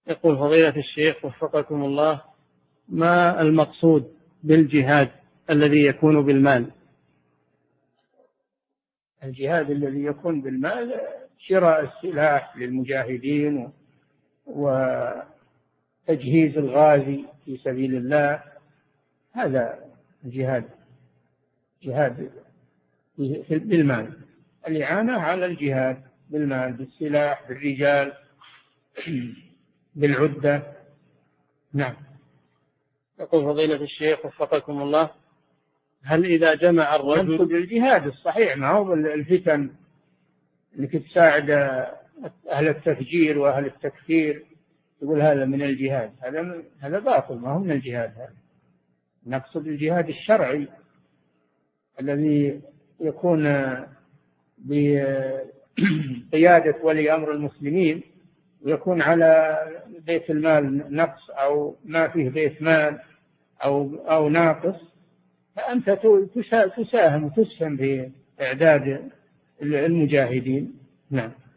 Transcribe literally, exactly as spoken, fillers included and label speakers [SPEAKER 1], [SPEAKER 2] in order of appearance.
[SPEAKER 1] يقول فضيلة الشيخ وفقكم الله: ما المقصود بالجهاد الذي يكون بالمال؟
[SPEAKER 2] الجهاد الذي يكون بالمال شراء السلاح للمجاهدين وتجهيز الغازي في سبيل الله، هذا الجهاد، جهاد بالمال، الإعانة على الجهاد بالمال، بالسلاح، بالرجال، بالعدة. نعم.
[SPEAKER 1] يقول فضيلة الشيخ وفقكم الله: هل إذا جمع الرجل
[SPEAKER 2] نقصد الجهاد الصحيح، ما هو الفتن انك تساعد اهل التفجير واهل التكفير يقول هذا من الجهاد، هذا هذا باطل، ما هو من الجهاد. هذا نقصد الجهاد الشرعي الذي يكون بقيادة ولي أمر المسلمين، ويكون على بيت المال نقص أو ما فيه بيت مال أو أو ناقص، فأنت تساهم وتسهم بإعداد المجاهدين. نعم.